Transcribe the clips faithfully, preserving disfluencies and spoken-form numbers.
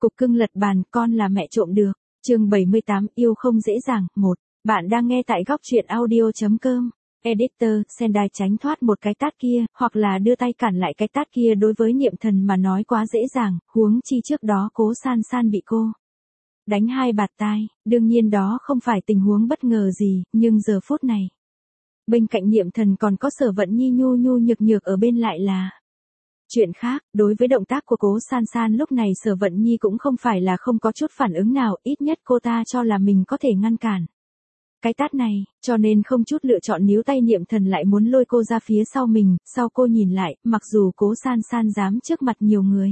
Cục cưng lật bàn, con là mẹ trộm được. Chương bảy mươi tám, yêu không dễ dàng. Một. Bạn đang nghe tại góc truyện audio chấm com. Editor, Sendai tránh thoát một cái tát kia, hoặc là đưa tay cản lại cái tát kia đối với Niệm Thần mà nói quá dễ dàng, huống chi trước đó Cố San San bị cô đánh hai bạt tai, đương nhiên đó không phải tình huống bất ngờ gì, nhưng giờ phút này, bên cạnh Niệm Thần còn có Sở Vận Nhi nhu nhu nhược nhược ở bên lại là chuyện khác. Đối với động tác của Cố San San lúc này Sở Vận Nhi cũng không phải là không có chút phản ứng nào, ít nhất cô ta cho là mình có thể ngăn cản cái tát này, cho nên không chút lựa chọn níu tay Niệm Thần lại muốn lôi cô ra phía sau mình. Sau cô nhìn lại, mặc dù Cố San San dám trước mặt nhiều người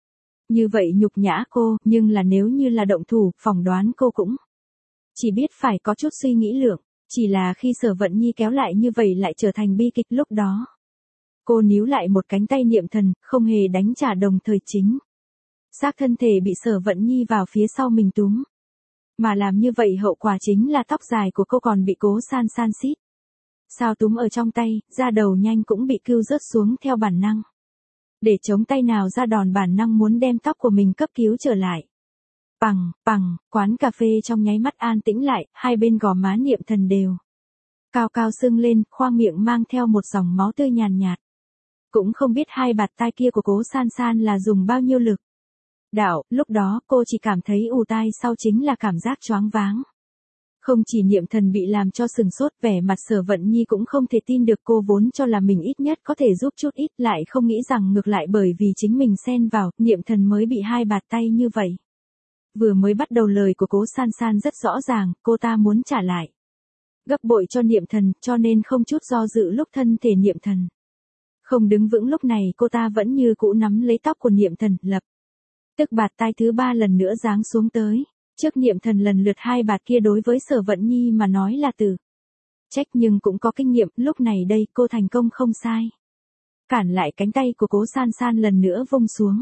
như vậy nhục nhã cô, nhưng là nếu như là động thủ, phỏng đoán cô cũng chỉ biết phải có chút suy nghĩ lượng. Chỉ là khi Sở Vận Nhi kéo lại như vậy lại trở thành bi kịch. Lúc đó cô níu lại một cánh tay Niệm Thần, không hề đánh trả, đồng thời chính xác thân thể bị Sở Vận Nhi vào phía sau mình túm. Mà làm như vậy hậu quả chính là tóc dài của cô còn bị Cố San San xít sao túm ở trong tay, da đầu nhanh cũng bị cưu rớt xuống theo bản năng. Để chống tay nào ra đòn, bản năng muốn đem tóc của mình cấp cứu trở lại. Pằng, pằng, quán cà phê trong nháy mắt an tĩnh lại, hai bên gò má Niệm Thần đều cao cao sưng lên, khoang miệng mang theo một dòng máu tươi nhàn nhạt. Cũng không biết hai bạt tai kia của Cố San San là dùng bao nhiêu lực đạo, lúc đó cô chỉ cảm thấy ù tai, sau chính là cảm giác choáng váng. Không chỉ Niệm Thần bị làm cho sừng sốt, vẻ mặt Sở Vận Nhi cũng không thể tin được, cô vốn cho là mình ít nhất có thể giúp chút ít, lại không nghĩ rằng ngược lại bởi vì chính mình xen vào, Niệm Thần mới bị hai bạt tay như vậy. Vừa mới bắt đầu lời của Cố San San rất rõ ràng, cô ta muốn trả lại gấp bội cho Niệm Thần, cho nên không chút do dự lúc thân thể Niệm Thần không đứng vững, lúc này cô ta vẫn như cũ nắm lấy tóc của Niệm Thần, lập tức bạt tai thứ ba lần nữa giáng xuống tới. Trước Niệm Thần lần lượt hai bạt kia đối với Sở Vận Nhi mà nói là từ trách, nhưng cũng có kinh nghiệm, lúc này đây cô thành công không sai. Cản lại cánh tay của Cố San San lần nữa vung xuống.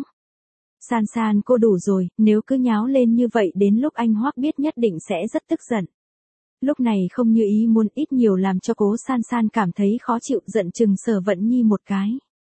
San San, cô đủ rồi, nếu cứ nháo lên như vậy đến lúc anh Hoắc biết nhất định sẽ rất tức giận. Lúc này không như ý muốn, ít nhiều làm cho Cố San San cảm thấy khó chịu, giận chừng Sở Vận Nhi một cái.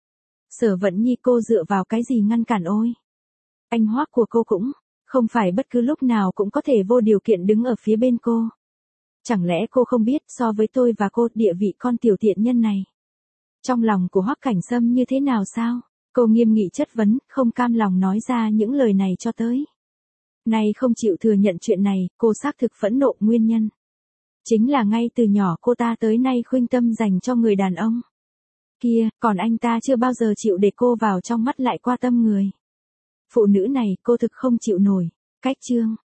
Sở Vận Nhi, cô dựa vào cái gì ngăn cản ôi? Anh Hoắc của cô cũng không phải bất cứ lúc nào cũng có thể vô điều kiện đứng ở phía bên cô. Chẳng lẽ cô không biết so với tôi và cô, địa vị con tiểu thiện nhân này trong lòng của Hoắc Cảnh Sâm như thế nào sao? Cô nghiêm nghị chất vấn, không cam lòng nói ra những lời này cho tới nay không chịu thừa nhận chuyện này. Cô xác thực phẫn nộ, nguyên nhân chính là ngay từ nhỏ cô ta tới nay khuynh tâm dành cho người đàn ông kia, còn anh ta chưa bao giờ chịu để cô vào trong mắt lại qua tâm người phụ nữ này. Cô thực không chịu nổi. Cách chương